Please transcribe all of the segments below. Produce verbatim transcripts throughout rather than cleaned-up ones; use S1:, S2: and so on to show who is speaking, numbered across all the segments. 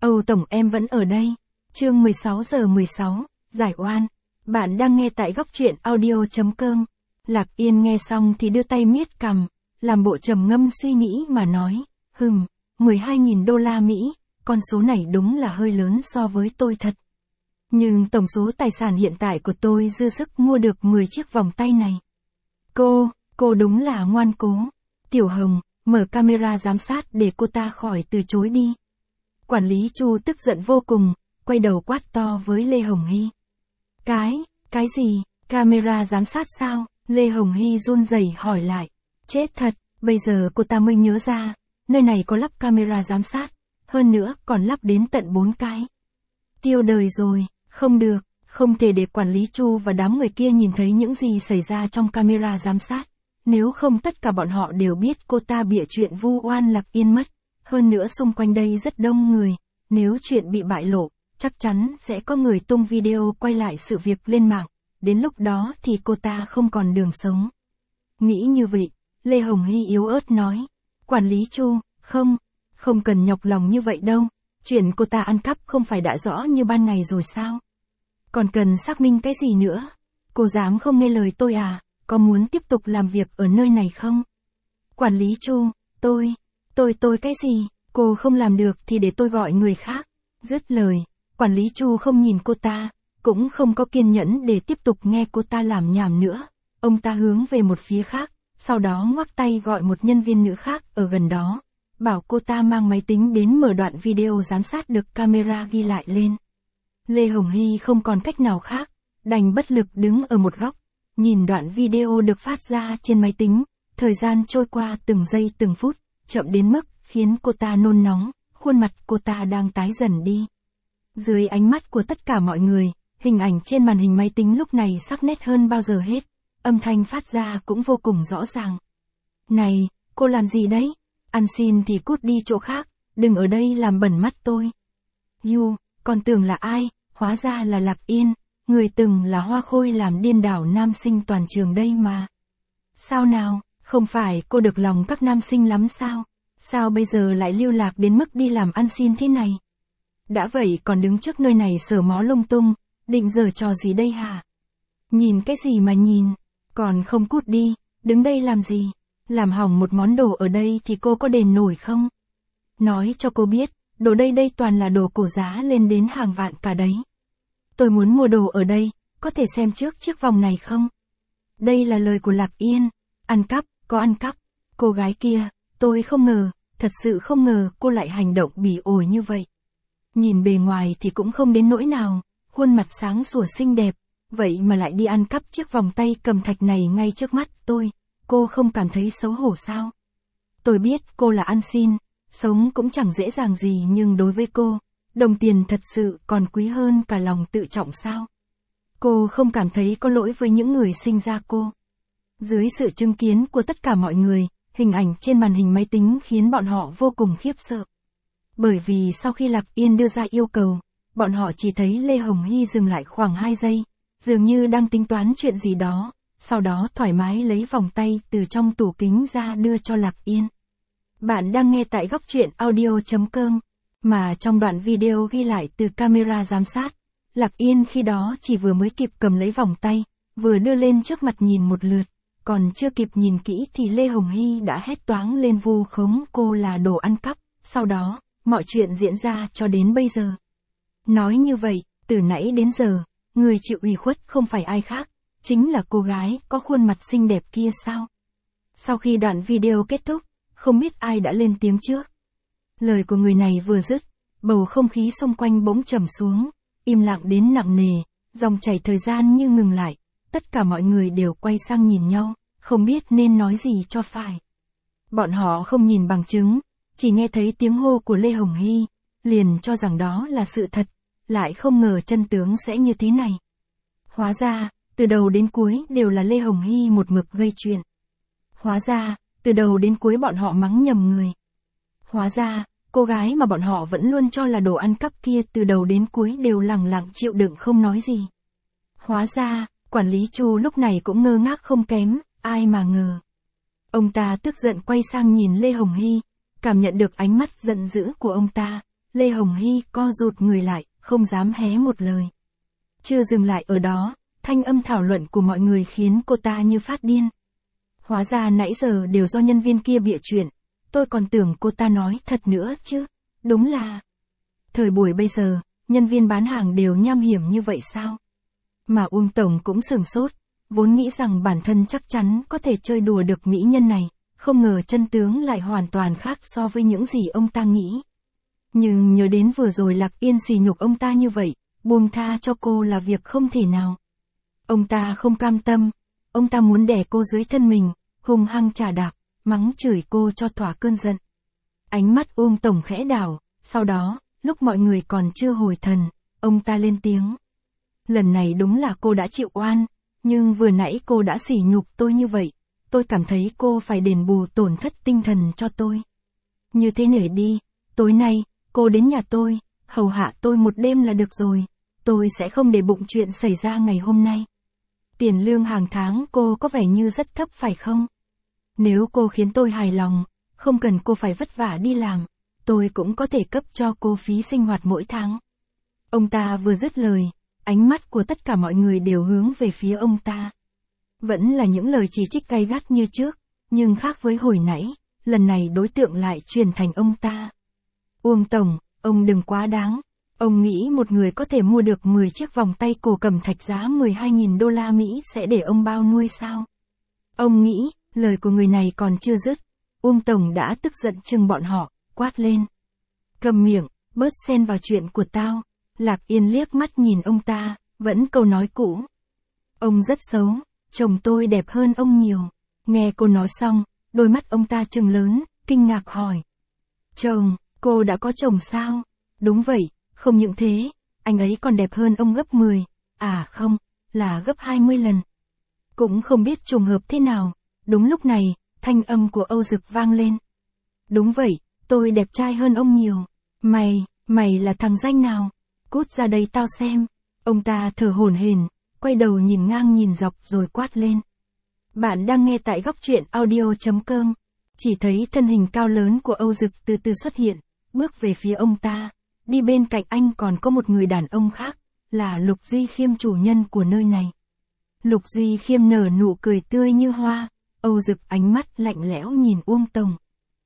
S1: Âu Tổng em vẫn ở đây. Chương mười sáu giờ mười sáu, giải oan. Bạn đang nghe tại góc truyện audio chấm com. Lạc Yên nghe xong thì đưa tay miết cằm, làm bộ trầm ngâm suy nghĩ mà nói, hừm, mười hai nghìn đô la Mỹ, con số này đúng là hơi lớn so với tôi thật. Nhưng tổng số tài sản hiện tại của tôi dư sức mua được mười chiếc vòng tay này. Cô, cô đúng là ngoan cố. Tiểu Hồng, mở camera giám sát để cô ta khỏi từ chối đi. Quản lý Chu tức giận vô cùng, quay đầu quát to với Lê Hồng Hy. Cái, cái gì, camera giám sát sao? Lê Hồng Hy run rẩy hỏi lại. Chết thật, bây giờ cô ta mới nhớ ra, nơi này có lắp camera giám sát, hơn nữa còn lắp đến tận bốn cái. Tiêu đời rồi, không được, không thể để quản lý Chu và đám người kia nhìn thấy những gì xảy ra trong camera giám sát. Nếu không tất cả bọn họ đều biết cô ta bịa chuyện vu oan Lạc Yên mất. Hơn nữa xung quanh đây rất đông người, nếu chuyện bị bại lộ, chắc chắn sẽ có người tung video quay lại sự việc lên mạng, đến lúc đó thì cô ta không còn đường sống. Nghĩ như vậy, Lê Hồng Hy yếu ớt nói, quản lý Chu, không, không cần nhọc lòng như vậy đâu, chuyện cô ta ăn cắp không phải đã rõ như ban ngày rồi sao? Còn cần xác minh cái gì nữa? Cô dám không nghe lời tôi à, có muốn tiếp tục làm việc ở nơi này không? Quản lý Chu, tôi... Tôi tôi cái gì, cô không làm được thì để tôi gọi người khác. Dứt lời, quản lý Chu không nhìn cô ta, cũng không có kiên nhẫn để tiếp tục nghe cô ta làm nhảm nữa. Ông ta hướng về một phía khác, sau đó ngoắc tay gọi một nhân viên nữ khác ở gần đó, bảo cô ta mang máy tính đến mở đoạn video giám sát được camera ghi lại lên. Lê Hồng Hy không còn cách nào khác, đành bất lực đứng ở một góc, nhìn đoạn video được phát ra trên máy tính, thời gian trôi qua từng giây từng phút. Chậm đến mức khiến cô ta nôn nóng, khuôn mặt cô ta đang tái dần đi. Dưới ánh mắt của tất cả mọi người, hình ảnh trên màn hình máy tính lúc này sắc nét hơn bao giờ hết, âm thanh phát ra cũng vô cùng rõ ràng. Này, cô làm gì đấy? Ăn xin thì cút đi chỗ khác, đừng ở đây làm bẩn mắt tôi. Yu, còn tưởng là ai, hóa ra là Lạc Yên, người từng là hoa khôi làm điên đảo nam sinh toàn trường đây mà. Sao nào? Không phải cô được lòng các nam sinh lắm sao? Sao bây giờ lại lưu lạc đến mức đi làm ăn xin thế này? Đã vậy còn đứng trước nơi này sờ mó lung tung, định giở trò gì đây hả? Nhìn cái gì mà nhìn? Còn không cút đi, đứng đây làm gì? Làm hỏng một món đồ ở đây thì cô có đền nổi không? Nói cho cô biết, đồ đây đây toàn là đồ cổ giá lên đến hàng vạn cả đấy. Tôi muốn mua đồ ở đây, có thể xem trước chiếc vòng này không? Đây là lời của Lạc Yên, ăn cắp. Có ăn cắp, cô gái kia, tôi không ngờ, thật sự không ngờ cô lại hành động bỉ ổi như vậy. Nhìn bề ngoài thì cũng không đến nỗi nào, khuôn mặt sáng sủa xinh đẹp, vậy mà lại đi ăn cắp chiếc vòng tay cầm thạch này ngay trước mắt tôi, cô không cảm thấy xấu hổ sao? Tôi biết cô là ăn xin, sống cũng chẳng dễ dàng gì nhưng đối với cô, đồng tiền thật sự còn quý hơn cả lòng tự trọng sao? Cô không cảm thấy có lỗi với những người sinh ra cô. Dưới sự chứng kiến của tất cả mọi người, hình ảnh trên màn hình máy tính khiến bọn họ vô cùng khiếp sợ. Bởi vì sau khi Lạc Yên đưa ra yêu cầu, bọn họ chỉ thấy Lê Hồng Hy dừng lại khoảng hai giây, dường như đang tính toán chuyện gì đó, sau đó thoải mái lấy vòng tay từ trong tủ kính ra đưa cho Lạc Yên. Bạn đang nghe tại góc truyện audio chấm com, mà trong đoạn video ghi lại từ camera giám sát, Lạc Yên khi đó chỉ vừa mới kịp cầm lấy vòng tay, vừa đưa lên trước mặt nhìn một lượt. Còn chưa kịp nhìn kỹ thì Lê Hồng Hy đã hét toáng lên vu khống cô là đồ ăn cắp, sau đó, mọi chuyện diễn ra cho đến bây giờ. Nói như vậy, từ nãy đến giờ, người chịu ủy khuất không phải ai khác, chính là cô gái có khuôn mặt xinh đẹp kia sao? Sau khi đoạn video kết thúc, không biết ai đã lên tiếng trước. Lời của người này vừa dứt, bầu không khí xung quanh bỗng trầm xuống, im lặng đến nặng nề, dòng chảy thời gian như ngừng lại. Tất cả mọi người đều quay sang nhìn nhau, không biết nên nói gì cho phải. Bọn họ không nhìn bằng chứng, chỉ nghe thấy tiếng hô của Lê Hồng Hy, liền cho rằng đó là sự thật, lại không ngờ chân tướng sẽ như thế này. Hóa ra, từ đầu đến cuối đều là Lê Hồng Hy một mực gây chuyện. Hóa ra, từ đầu đến cuối bọn họ mắng nhầm người. Hóa ra, cô gái mà bọn họ vẫn luôn cho là đồ ăn cắp kia từ đầu đến cuối đều lẳng lặng chịu đựng không nói gì. Hóa ra, quản lý Chu lúc này cũng ngơ ngác không kém, ai mà ngờ. Ông ta tức giận quay sang nhìn Lê Hồng Hy, cảm nhận được ánh mắt giận dữ của ông ta, Lê Hồng Hy co rụt người lại, không dám hé một lời. Chưa dừng lại ở đó, thanh âm thảo luận của mọi người khiến cô ta như phát điên. Hóa ra nãy giờ đều do nhân viên kia bịa chuyện, tôi còn tưởng cô ta nói thật nữa chứ, đúng là... Thời buổi bây giờ, nhân viên bán hàng đều nham hiểm như vậy sao? Mà Uông Tổng cũng sửng sốt, vốn nghĩ rằng bản thân chắc chắn có thể chơi đùa được mỹ nhân này, không ngờ chân tướng lại hoàn toàn khác so với những gì ông ta nghĩ. Nhưng nhớ đến vừa rồi Lạc Yên sỉ nhục ông ta như vậy, buông tha cho cô là việc không thể nào. Ông ta không cam tâm, ông ta muốn đè cô dưới thân mình, hung hăng chà đạp, mắng chửi cô cho thỏa cơn giận. Ánh mắt Uông Tổng khẽ đảo, sau đó, lúc mọi người còn chưa hồi thần, ông ta lên tiếng. Lần này đúng là cô đã chịu oan, nhưng vừa nãy cô đã sỉ nhục tôi như vậy, tôi cảm thấy cô phải đền bù tổn thất tinh thần cho tôi. Như thế này đi, tối nay, cô đến nhà tôi, hầu hạ tôi một đêm là được rồi, tôi sẽ không để bụng chuyện xảy ra ngày hôm nay. Tiền lương hàng tháng cô có vẻ như rất thấp phải không? Nếu cô khiến tôi hài lòng, không cần cô phải vất vả đi làm, tôi cũng có thể cấp cho cô phí sinh hoạt mỗi tháng. Ông ta vừa dứt lời, ánh mắt của tất cả mọi người đều hướng về phía ông ta. Vẫn là những lời chỉ trích gay gắt như trước, nhưng khác với hồi nãy, lần này đối tượng lại chuyển thành ông ta. Uông Tổng, ông đừng quá đáng. Ông nghĩ một người có thể mua được mười chiếc vòng tay cổ cẩm thạch giá mười hai nghìn đô la Mỹ sẽ để ông bao nuôi sao? Ông nghĩ, lời của người này còn chưa dứt. Uông Tổng đã tức giận chừng bọn họ, quát lên. Cầm miệng, bớt xen vào chuyện của tao. Lạc Yên liếc mắt nhìn ông ta, vẫn câu nói cũ. Ông rất xấu, chồng tôi đẹp hơn ông nhiều. Nghe cô nói xong, đôi mắt ông ta trừng lớn, kinh ngạc hỏi. Chồng, cô đã có chồng sao? Đúng vậy, không những thế, anh ấy còn đẹp hơn ông gấp mười, à không, là gấp hai mươi lần. Cũng không biết trùng hợp thế nào, đúng lúc này, thanh âm của Âu Dực vang lên. Đúng vậy, tôi đẹp trai hơn ông nhiều. Mày, mày là thằng danh nào? Cút ra đây tao xem. Ông ta thở hổn hển, quay đầu nhìn ngang nhìn dọc rồi quát lên. Bạn đang nghe tại góc truyện audio chấm com. Chỉ thấy thân hình cao lớn của Âu Dực từ từ xuất hiện, bước về phía ông ta. Đi bên cạnh anh còn có một người đàn ông khác, là Lục Duy Khiêm chủ nhân của nơi này. Lục Duy Khiêm nở nụ cười tươi như hoa, Âu Dực ánh mắt lạnh lẽo nhìn Uông Tổng.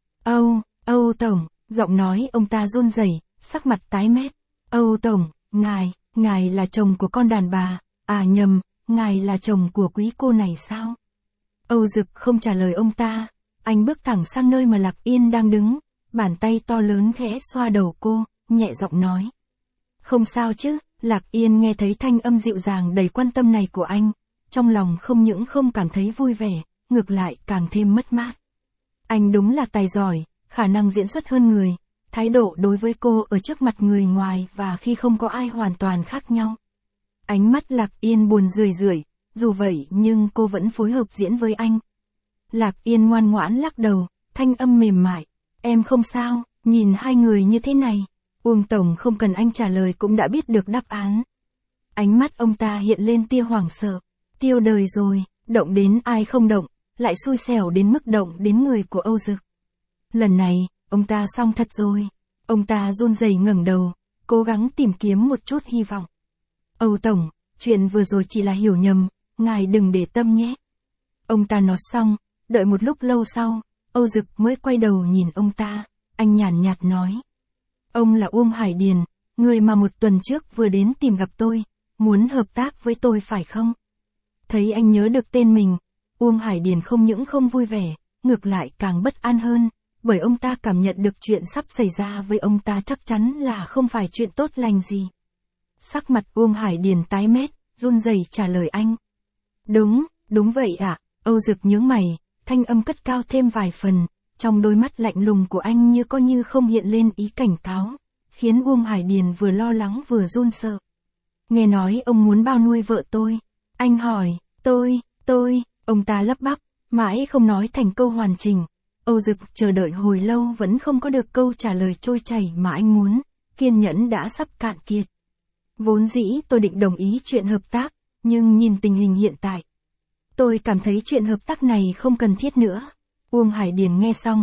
S1: Âu, Âu Tổng, giọng nói ông ta run rẩy, sắc mặt tái mét. Âu Tổng, ngài, ngài là chồng của con đàn bà, à nhầm, ngài là chồng của quý cô này sao? Âu Dực không trả lời ông ta, anh bước thẳng sang nơi mà Lạc Yên đang đứng, bàn tay to lớn khẽ xoa đầu cô, nhẹ giọng nói. Không sao chứ, Lạc Yên nghe thấy thanh âm dịu dàng đầy quan tâm này của anh, trong lòng không những không cảm thấy vui vẻ, ngược lại càng thêm mất mát. Anh đúng là tài giỏi, khả năng diễn xuất hơn người, thái độ đối với cô ở trước mặt người ngoài và khi không có ai hoàn toàn khác nhau. Ánh mắt Lạc Yên buồn rười rượi, dù vậy nhưng cô vẫn phối hợp diễn với anh. Lạc Yên ngoan ngoãn lắc đầu, thanh âm mềm mại. Em không sao, nhìn hai người như thế này. Uông Tổng không cần anh trả lời cũng đã biết được đáp án. Ánh mắt ông ta hiện lên tia hoảng sợ. Tiêu đời rồi, động đến ai không động, lại xui xẻo đến mức động đến người của Âu Dực. Lần này, ông ta xong thật rồi. Ông ta run rẩy ngẩng đầu, cố gắng tìm kiếm một chút hy vọng. Âu Tổng, chuyện vừa rồi chỉ là hiểu nhầm, ngài đừng để tâm nhé. Ông ta nói xong, đợi một lúc lâu sau, Âu Dực mới quay đầu nhìn ông ta, anh nhàn nhạt nói. Ông là Uông Hải Điền, người mà một tuần trước vừa đến tìm gặp tôi, muốn hợp tác với tôi phải không? Thấy anh nhớ được tên mình, Uông Hải Điền không những không vui vẻ, ngược lại càng bất an hơn, bởi ông ta cảm nhận được chuyện sắp xảy ra với ông ta chắc chắn là không phải chuyện tốt lành gì. Sắc mặt Uông Hải Điền tái mét, run rẩy trả lời anh. Đúng, đúng vậy ạ, à. Âu Dực nhướng mày, thanh âm cất cao thêm vài phần, trong đôi mắt lạnh lùng của anh như có như không hiện lên ý cảnh cáo, khiến Uông Hải Điền vừa lo lắng vừa run sợ. Nghe nói ông muốn bao nuôi vợ tôi. Anh hỏi, tôi, tôi, ông ta lắp bắp, mãi không nói thành câu hoàn chỉnh. Âu Dực chờ đợi hồi lâu vẫn không có được câu trả lời trôi chảy mà anh muốn, kiên nhẫn đã sắp cạn kiệt. Vốn dĩ tôi định đồng ý chuyện hợp tác, nhưng nhìn tình hình hiện tại, tôi cảm thấy chuyện hợp tác này không cần thiết nữa. Uông Hải Điền nghe xong,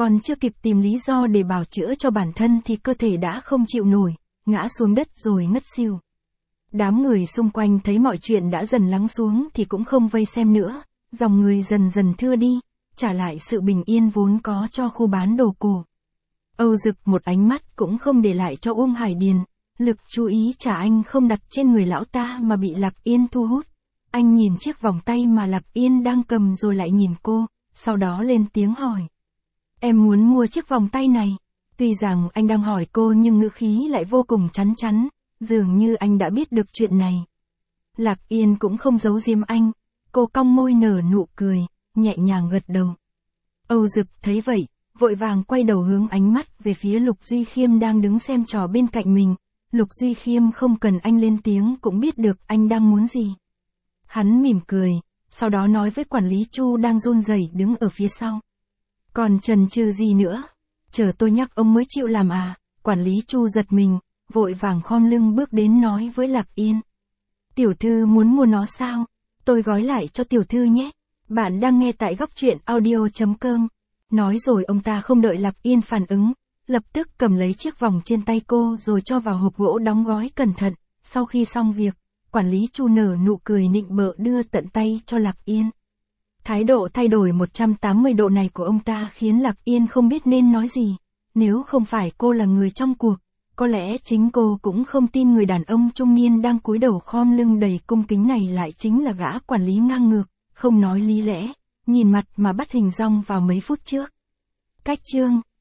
S1: Còn chưa kịp tìm lý do để bào chữa cho bản thân thì cơ thể đã không chịu nổi, ngã xuống đất rồi ngất xỉu. Đám người xung quanh thấy mọi chuyện đã dần lắng xuống thì cũng không vây xem nữa, dòng người dần dần thưa đi, trả lại sự bình yên vốn có cho khu bán đồ cổ. Âu Dực một ánh mắt cũng không để lại cho Uông Hải Điền, lực chú ý trả anh không đặt trên người lão ta mà bị Lạc Yên thu hút. Anh nhìn chiếc vòng tay mà Lạc Yên đang cầm rồi lại nhìn cô, sau đó lên tiếng hỏi. Em muốn mua chiếc vòng tay này. Tuy rằng anh đang hỏi cô nhưng ngữ khí lại vô cùng chắn chắn, dường như anh đã biết được chuyện này. Lạc Yên cũng không giấu giếm anh, cô cong môi nở nụ cười, nhẹ nhàng gật đầu. Âu Dực thấy vậy, vội vàng quay đầu hướng ánh mắt về phía Lục Duy Khiêm đang đứng xem trò bên cạnh mình. Lục Duy Khiêm không cần anh lên tiếng cũng biết được anh đang muốn gì. Hắn mỉm cười, sau đó nói với quản lý Chu đang run rẩy đứng ở phía sau. Còn chần chừ gì nữa? Chờ tôi nhắc ông mới chịu làm à? Quản lý Chu giật mình, vội vàng khom lưng bước đến nói với Lạc Yên. Tiểu thư muốn mua nó sao? Tôi gói lại cho tiểu thư nhé. Bạn đang nghe tại góc truyện audio chấm com. Nói rồi ông ta không đợi Lạc Yên phản ứng, lập tức cầm lấy chiếc vòng trên tay cô rồi cho vào hộp gỗ đóng gói cẩn thận. Sau khi xong việc, quản lý Chu nở nụ cười nịnh bợ đưa tận tay cho Lạc Yên. Thái độ thay đổi một trăm tám mươi độ này của ông ta khiến Lạc Yên không biết nên nói gì. Nếu không phải cô là người trong cuộc, có lẽ chính cô cũng không tin người đàn ông trung niên đang cúi đầu khom lưng đầy cung kính này lại chính là gã quản lý ngang ngược, không nói lý lẽ, nhìn mặt mà bắt hình dong vào mấy phút trước. Cách chương